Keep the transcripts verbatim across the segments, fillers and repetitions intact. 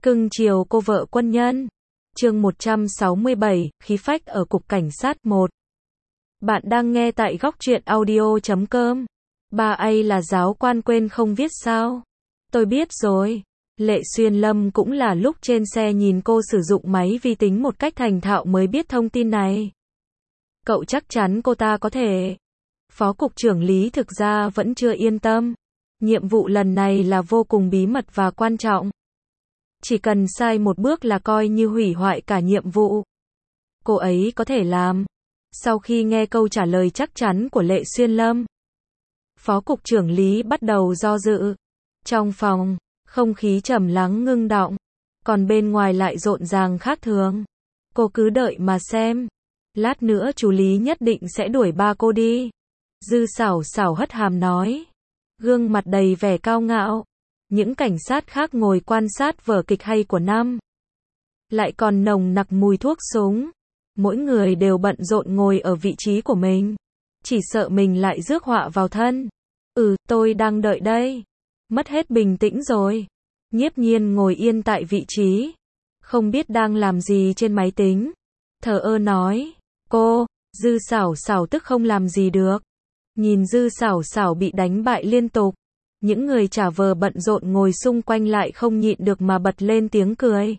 Cưng chiều cô vợ quân nhân. Chương một trăm sáu mươi bảy, khí phách ở cục cảnh sát một. Bạn đang nghe tại góc truyện audio chấm com. Ba A là giáo quan quên không viết sao? Tôi biết rồi. Lệ Xuyên Lâm cũng là lúc trên xe nhìn cô sử dụng máy vi tính một cách thành thạo mới biết thông tin này. Cậu chắc chắn cô ta có thể. Phó cục trưởng Lý thực ra vẫn chưa yên tâm. Nhiệm vụ lần này là vô cùng bí mật và quan trọng. Chỉ cần sai một bước là coi như hủy hoại cả nhiệm vụ. Cô ấy có thể làm. Sau khi nghe câu trả lời chắc chắn của Lệ Xuyên Lâm, Phó cục trưởng Lý bắt đầu do dự. Trong phòng, không khí trầm lắng ngưng đọng, còn bên ngoài lại rộn ràng khác thường. Cô cứ đợi mà xem. Lát nữa chú Lý nhất định sẽ đuổi ba cô đi. Dư Sảo Sảo hất hàm nói. Gương mặt đầy vẻ cao ngạo. Những cảnh sát khác ngồi quan sát vở kịch hay của năm. Lại còn nồng nặc mùi thuốc súng. Mỗi người đều bận rộn ngồi ở vị trí của mình. Chỉ sợ mình lại rước họa vào thân. Ừ, tôi đang đợi đây. Mất hết bình tĩnh rồi. Nhiếp Nhiên ngồi yên tại vị trí. Không biết đang làm gì trên máy tính. Thờ ơ nói. Cô, Dư Sảo Sảo tức không làm gì được. Nhìn Dư Sảo Sảo bị đánh bại liên tục. Những người trả vờ bận rộn ngồi xung quanh lại không nhịn được mà bật lên tiếng cười.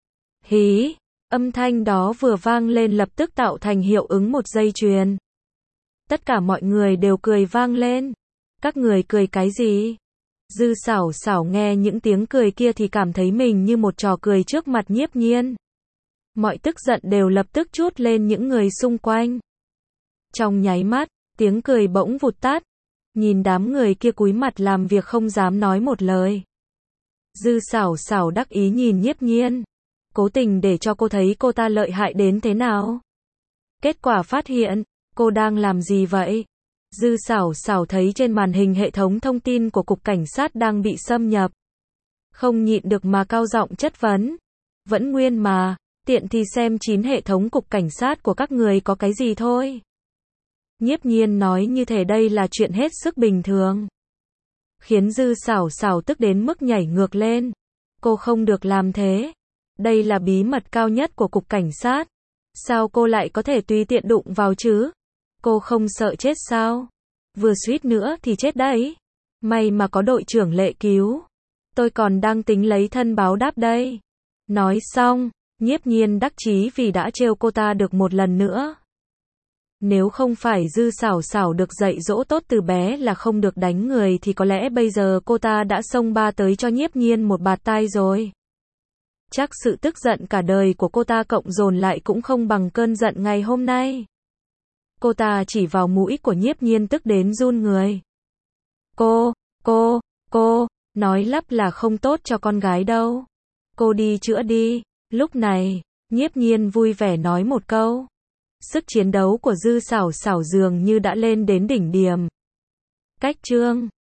Hí, âm thanh đó vừa vang lên lập tức tạo thành hiệu ứng một dây chuyền. Tất cả mọi người đều cười vang lên. Các người cười cái gì? Dư Sảo Sảo nghe những tiếng cười kia thì cảm thấy mình như một trò cười trước mặt Nhiếp Nhiên. Mọi tức giận đều lập tức trút lên những người xung quanh. Trong nháy mắt, tiếng cười bỗng vụt tắt. Nhìn đám người kia cúi mặt làm việc không dám nói một lời. Dư Sảo Sảo đắc ý nhìn Nhiếp Nhiên. Cố tình để cho cô thấy cô ta lợi hại đến thế nào. Kết quả phát hiện, cô đang làm gì vậy? Dư Sảo Sảo thấy trên màn hình hệ thống thông tin của cục cảnh sát đang bị xâm nhập. Không nhịn được mà cao giọng chất vấn. Vẫn nguyên mà, tiện thì xem chín hệ thống cục cảnh sát của các người có cái gì thôi. Nhiếp Nhiên nói như thể đây là chuyện hết sức bình thường. Khiến Dư Sảo Sảo tức đến mức nhảy ngược lên. Cô không được làm thế. Đây là bí mật cao nhất của cục cảnh sát. Sao cô lại có thể tùy tiện đụng vào chứ? Cô không sợ chết sao? Vừa suýt nữa thì chết đấy. May mà có đội trưởng Lệ cứu. Tôi còn đang tính lấy thân báo đáp đây. Nói xong, Nhiếp Nhiên đắc chí vì đã trêu cô ta được một lần nữa. Nếu không phải Dư Sảo Sảo được dạy dỗ tốt từ bé là không được đánh người thì có lẽ bây giờ cô ta đã xông ba tới cho Nhiếp Nhiên một bạt tai rồi. Chắc sự tức giận cả đời của cô ta cộng dồn lại cũng không bằng cơn giận ngày hôm nay. Cô ta chỉ vào mũi của Nhiếp Nhiên tức đến run người. Cô, cô, cô, nói lắp là không tốt cho con gái đâu. Cô đi chữa đi. Lúc này, Nhiếp Nhiên vui vẻ nói một câu. Sức chiến đấu của Dư Sảo Sảo dường như đã lên đến đỉnh điểm. Cách chương